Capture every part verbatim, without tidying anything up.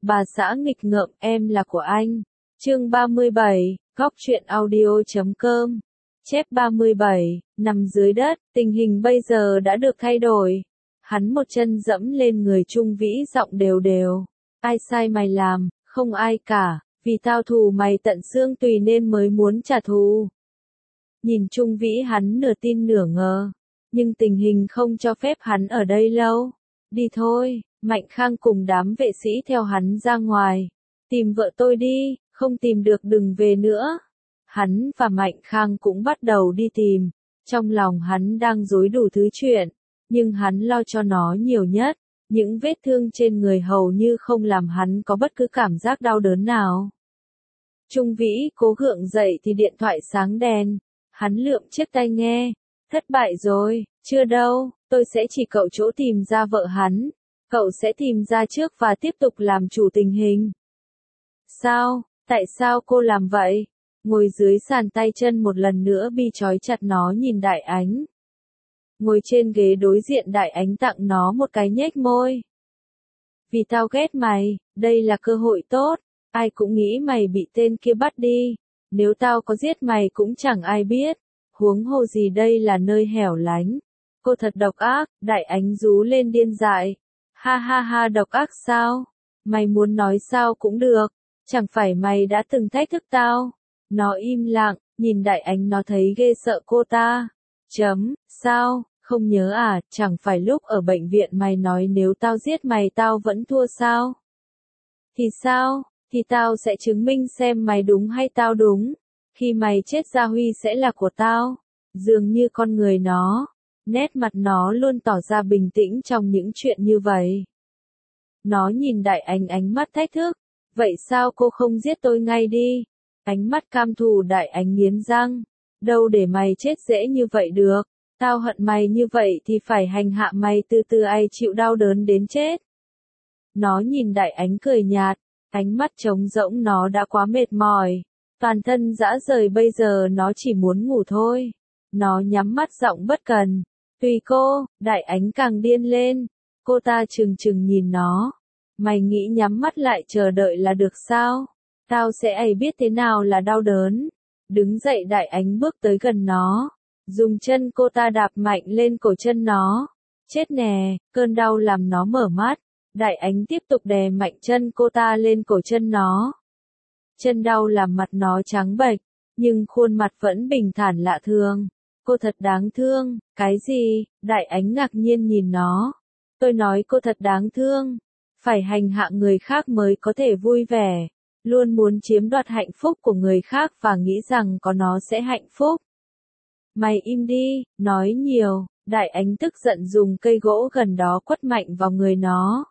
Bà xã nghịch ngợm, em là của anh. Chương ba mươi bảy, góc truyện audio.com. Chép ba mươi bảy, nằm dưới đất, tình hình bây giờ đã được thay đổi. Hắn một chân dẫm lên người Trung Vĩ, giọng đều đều. Ai sai mày làm, không ai cả, vì tao thù mày tận xương tùy nên mới muốn trả thù. Nhìn Trung Vĩ, hắn nửa tin nửa ngờ, nhưng tình hình không cho phép hắn ở đây lâu. Đi thôi. Mạnh Khang cùng đám vệ sĩ theo hắn ra ngoài. Tìm vợ tôi đi, không tìm được đừng về nữa. Hắn và Mạnh Khang cũng bắt đầu đi tìm. Trong lòng hắn đang rối đủ thứ chuyện, nhưng hắn lo cho nó nhiều nhất. Những vết thương trên người hầu như không làm hắn có bất cứ cảm giác đau đớn nào. Trung Vĩ cố gượng dậy thì điện thoại sáng đèn. Hắn lượm chiếc tai nghe. Thất bại rồi, chưa đâu, tôi sẽ chỉ cậu chỗ tìm ra vợ hắn. Cậu sẽ tìm ra trước và tiếp tục làm chủ tình hình. Sao? Tại sao cô làm vậy? Ngồi dưới sàn, tay chân một lần nữa bi trói chặt, nó nhìn Đại Ánh. Ngồi trên ghế đối diện, Đại Ánh tặng nó một cái nhếch môi. Vì tao ghét mày, đây là cơ hội tốt. Ai cũng nghĩ mày bị tên kia bắt đi. Nếu tao có giết mày cũng chẳng ai biết. Huống hồ gì đây là nơi hẻo lánh. Cô thật độc ác. Đại Ánh rú lên điên dại. Ha ha ha, độc ác sao? Mày muốn nói sao cũng được. Chẳng phải mày đã từng thách thức tao? Nó im lặng, nhìn Đại Ánh, nó thấy ghê sợ cô ta. Chấm, sao, không nhớ à, chẳng phải lúc ở bệnh viện mày nói nếu tao giết mày tao vẫn thua sao? Thì sao, thì tao sẽ chứng minh xem mày đúng hay tao đúng. Khi mày chết Gia Huy sẽ là của tao. Dường như con người nó. Nét mặt nó luôn tỏ ra bình tĩnh trong những chuyện như vậy. Nó nhìn Đại Ánh, ánh mắt thách thức. Vậy sao cô không giết tôi ngay đi? Ánh mắt cam thù. Đại Ánh nghiến răng. Đâu để mày chết dễ như vậy được. Tao hận mày như vậy thì phải hành hạ mày từ từ, ai chịu đau đớn đến chết. Nó nhìn Đại Ánh cười nhạt. Ánh mắt trống rỗng, nó đã quá mệt mỏi. Toàn thân rã rời, bây giờ nó chỉ muốn ngủ thôi. Nó nhắm mắt, giọng bất cần. Tùy cô. Đại Ánh càng điên lên. Cô ta trừng trừng nhìn nó. Mày nghĩ nhắm mắt lại chờ đợi là được sao? Tao sẽ ấy biết thế nào là đau đớn. Đứng dậy, Đại Ánh bước tới gần nó. Dùng chân cô ta đạp mạnh lên cổ chân nó. Chết nè, cơn đau làm nó mở mắt. Đại Ánh tiếp tục đè mạnh chân cô ta lên cổ chân nó. Chân đau làm mặt nó trắng bệch, nhưng khuôn mặt vẫn bình thản lạ thường. Cô thật đáng thương. Cái gì? Đại Ánh ngạc nhiên nhìn nó. Tôi nói cô thật đáng thương. Phải hành hạ người khác mới có thể vui vẻ. Luôn muốn chiếm đoạt hạnh phúc của người khác và nghĩ rằng có nó sẽ hạnh phúc. Mày im đi, nói nhiều. Đại Ánh tức giận dùng cây gỗ gần đó quất mạnh vào người nó.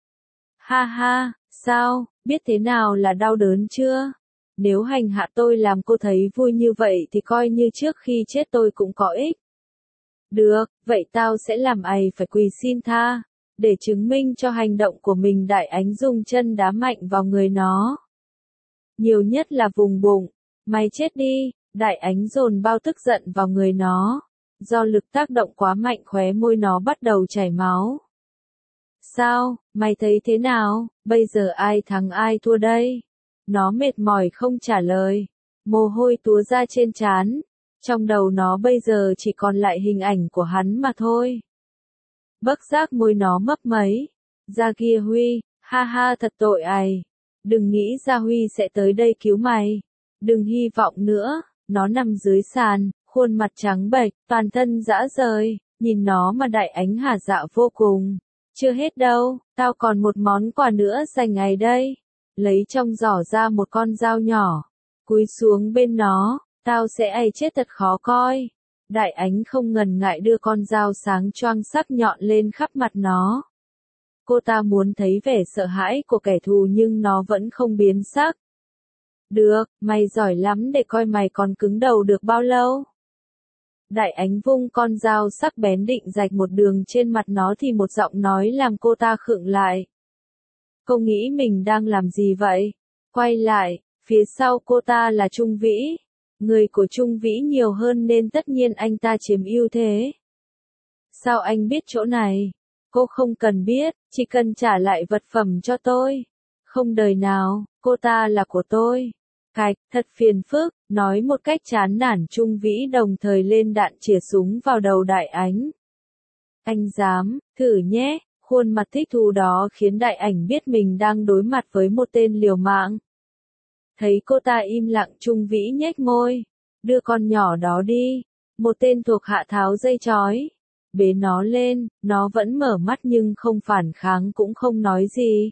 Ha ha, sao, biết thế nào là đau đớn chưa? Nếu hành hạ tôi làm cô thấy vui như vậy thì coi như trước khi chết tôi cũng có ích. Được, vậy tao sẽ làm ấy phải quỳ xin tha. Để chứng minh cho hành động của mình, Đại Ánh dùng chân đá mạnh vào người nó. Nhiều nhất là vùng bụng. Mày chết đi. Đại Ánh dồn bao tức giận vào người nó. Do lực tác động quá mạnh, khóe môi nó bắt đầu chảy máu. Sao, mày thấy thế nào? Bây giờ ai thắng ai thua đây? Nó mệt mỏi không trả lời. Mồ hôi túa ra trên trán. Trong đầu nó bây giờ chỉ còn lại hình ảnh của hắn mà thôi. Bất giác môi nó mấp máy. Gia kia Huy, ha ha, thật tội ai. Đừng nghĩ Gia Huy sẽ tới đây cứu mày. Đừng hy vọng nữa. Nó nằm dưới sàn, khuôn mặt trắng bệch, toàn thân rã rời. Nhìn nó mà Đại Ánh hả dạ vô cùng. Chưa hết đâu, tao còn một món quà nữa dành ngày đây. Lấy trong giỏ ra một con dao nhỏ. Cúi xuống bên nó. Tao sẽ ấy chết thật khó coi. Đại Ánh không ngần ngại đưa con dao sáng choang sắc nhọn lên khắp mặt nó. Cô ta muốn thấy vẻ sợ hãi của kẻ thù nhưng nó vẫn không biến sắc. Được, mày giỏi lắm, để coi mày còn cứng đầu được bao lâu. Đại Ánh vung con dao sắc bén định rạch một đường trên mặt nó thì một giọng nói làm cô ta khựng lại. Cô nghĩ mình đang làm gì vậy? Quay lại, phía sau cô ta là Trung Vĩ. Người của Trung Vĩ nhiều hơn nên tất nhiên anh ta chiếm ưu thế. Sao anh biết chỗ này? Cô không cần biết, chỉ cần trả lại vật phẩm cho tôi. Không đời nào, cô ta là của tôi. Cạch, thật phiền phức, nói một cách chán nản. Trung Vĩ đồng thời lên đạn chĩa súng vào đầu Đại Ánh. Anh dám, thử nhé. Khuôn mặt thích thú đó khiến Đại Ảnh biết mình đang đối mặt với một tên liều mạng. Thấy cô ta im lặng, Trung Vĩ nhếch môi. Đưa con nhỏ đó đi. Một tên thuộc hạ tháo dây trói. Bế nó lên, nó vẫn mở mắt nhưng không phản kháng cũng không nói gì.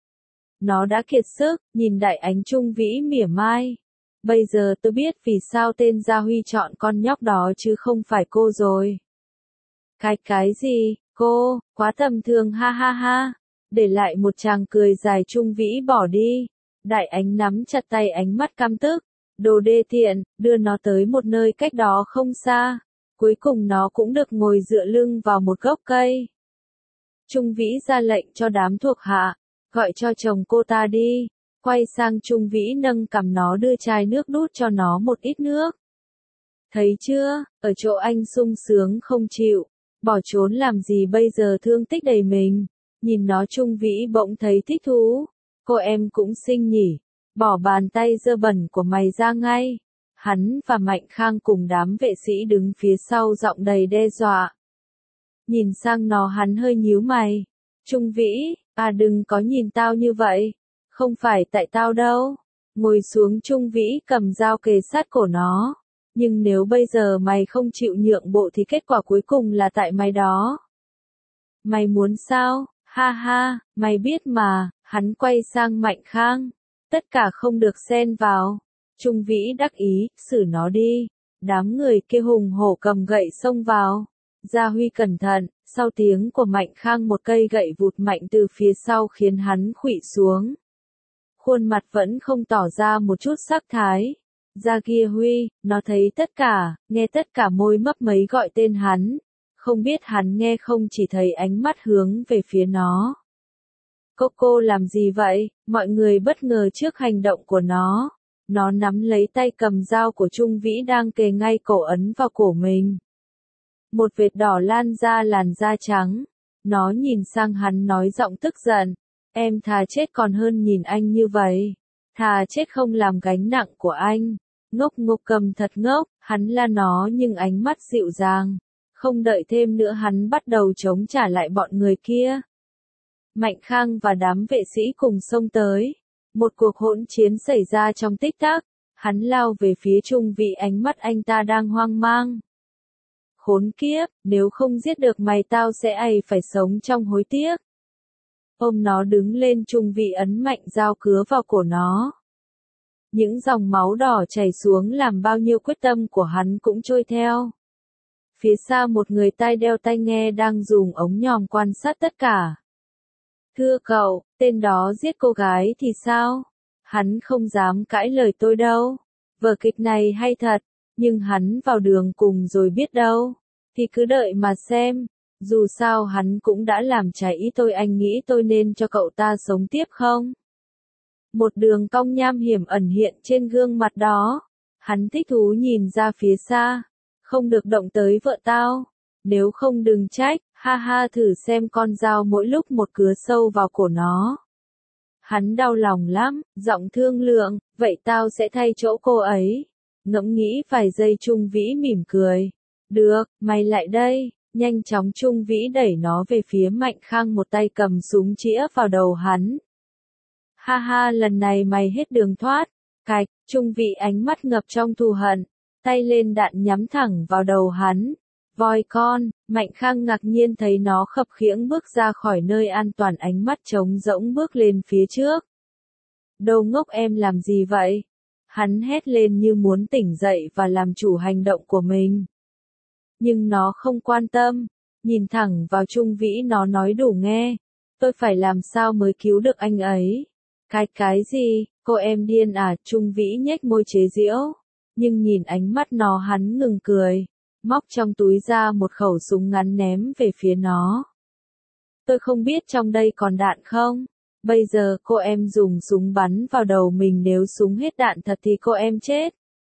Nó đã kiệt sức, nhìn Đại Ánh. Trung Vĩ mỉa mai. Bây giờ tôi biết vì sao tên Gia Huy chọn con nhóc đó chứ không phải cô rồi. Cái cái gì, cô, quá tầm thường ha ha ha. Để lại một tràng cười dài. Trung Vĩ bỏ đi. Đại Ánh nắm chặt tay, ánh mắt căm tức. Đồ đê tiện, đưa nó tới một nơi cách đó không xa. Cuối cùng nó cũng được ngồi dựa lưng vào một gốc cây. Trung Vĩ ra lệnh cho đám thuộc hạ, gọi cho chồng cô ta đi. Quay sang Trung Vĩ nâng cằm nó, đưa chai nước đút cho nó một ít nước. Thấy chưa, ở chỗ anh sung sướng không chịu, bỏ trốn làm gì bây giờ thương tích đầy mình. Nhìn nó Trung Vĩ bỗng thấy thích thú. Cô em cũng xinh nhỉ, bỏ bàn tay dơ bẩn của mày ra ngay. Hắn và Mạnh Khang cùng đám vệ sĩ đứng phía sau, giọng đầy đe dọa. Nhìn sang nó, hắn hơi nhíu mày. Trung Vĩ, à đừng có nhìn tao như vậy. Không phải tại tao đâu. Ngồi xuống. Trung Vĩ cầm dao kề sát cổ nó. Nhưng nếu bây giờ mày không chịu nhượng bộ thì kết quả cuối cùng là tại mày đó. Mày muốn sao? Ha ha, mày biết mà. Hắn quay sang Mạnh Khang. Tất cả không được xen vào. Trung Vĩ đắc ý, xử nó đi. Đám người kia hùng hổ cầm gậy xông vào. Gia Huy cẩn thận, sau tiếng của Mạnh Khang một cây gậy vụt mạnh từ phía sau khiến hắn khuỵu xuống. Khuôn mặt vẫn không tỏ ra một chút sắc thái. Gia kia Huy, nó thấy tất cả, nghe tất cả, môi mấp máy gọi tên hắn. Không biết hắn nghe không, chỉ thấy ánh mắt hướng về phía nó. Cô cô làm gì vậy? Mọi người bất ngờ trước hành động của nó. Nó nắm lấy tay cầm dao của Trung Vĩ đang kề ngay cổ, ấn vào cổ mình. Một vệt đỏ lan ra làn da trắng. Nó nhìn sang hắn nói giọng tức giận. Em thà chết còn hơn nhìn anh như vậy. Thà chết không làm gánh nặng của anh. Ngốc ngốc cầm thật ngốc, hắn la nó nhưng ánh mắt dịu dàng. Không đợi thêm nữa, hắn bắt đầu chống trả lại bọn người kia. Mạnh Khang và đám vệ sĩ cùng xông tới. Một cuộc hỗn chiến xảy ra trong tích tắc. Hắn lao về phía Trung Vĩ, ánh mắt anh ta đang hoang mang. Khốn kiếp, nếu không giết được mày tao sẽ ày phải sống trong hối tiếc. Ôm nó đứng lên. Trung Vĩ ấn mạnh dao cứa vào cổ nó. Những dòng máu đỏ chảy xuống làm bao nhiêu quyết tâm của hắn cũng trôi theo. Phía xa một người tai đeo tai nghe đang dùng ống nhòm quan sát tất cả. Thưa cậu, tên đó giết cô gái thì sao? Hắn không dám cãi lời tôi đâu. Vở kịch này hay thật, nhưng hắn vào đường cùng rồi biết đâu. Thì cứ đợi mà xem. Dù sao hắn cũng đã làm trái ý tôi, anh nghĩ tôi nên cho cậu ta sống tiếp không? Một đường cong nham hiểm ẩn hiện trên gương mặt đó. Hắn thích thú nhìn ra phía xa. Không được động tới vợ tao. Nếu không đừng trách, ha ha, thử xem con dao mỗi lúc một cứa sâu vào cổ nó. Hắn đau lòng lắm, giọng thương lượng, vậy tao sẽ thay chỗ cô ấy. Ngẫm nghĩ vài giây, Trung Vĩ mỉm cười. Được, mày lại đây. Nhanh chóng Trung Vĩ đẩy nó về phía Mạnh Khang, một tay cầm súng chĩa vào đầu hắn. Ha ha, lần này mày hết đường thoát. Cạch, Trung Vĩ ánh mắt ngập trong thù hận. Tay lên đạn nhắm thẳng vào đầu hắn. Voi con, Mạnh Khang ngạc nhiên thấy nó khập khiễng bước ra khỏi nơi an toàn, ánh mắt trống rỗng bước lên phía trước. Đồ ngốc, em làm gì vậy? Hắn hét lên như muốn tỉnh dậy và làm chủ hành động của mình. Nhưng nó không quan tâm, nhìn thẳng vào Trung Vĩ, nó nói đủ nghe. Tôi phải làm sao mới cứu được anh ấy? Cái cái gì, cô em điên à? Trung Vĩ nhếch môi chế giễu. Nhưng nhìn ánh mắt nó, hắn ngừng cười. Móc trong túi ra một khẩu súng ngắn ném về phía nó. Tôi không biết trong đây còn đạn không? Bây giờ cô em dùng súng bắn vào đầu mình, nếu súng hết đạn thật thì cô em chết.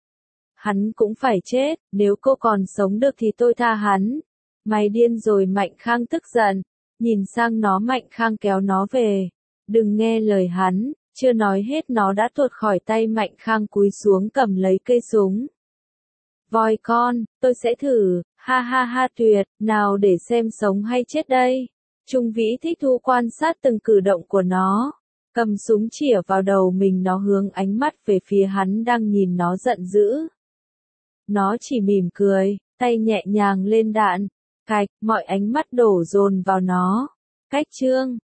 Hắn cũng phải chết, nếu cô còn sống được thì tôi tha hắn. Mày điên rồi, Mạnh Khang tức giận. Nhìn sang nó, Mạnh Khang kéo nó về. Đừng nghe lời hắn, Chưa nói hết nó đã tuột khỏi tay Mạnh Khang cúi xuống cầm lấy cây súng. Voi con, tôi sẽ thử, ha ha ha tuyệt, nào để xem sống hay chết đây. Trung Vĩ thích thú quan sát từng cử động của nó. Cầm súng chĩa vào đầu mình, nó hướng ánh mắt về phía hắn đang nhìn nó giận dữ. Nó chỉ mỉm cười, tay nhẹ nhàng lên đạn. Cạch, mọi ánh mắt đổ dồn vào nó. Cách chương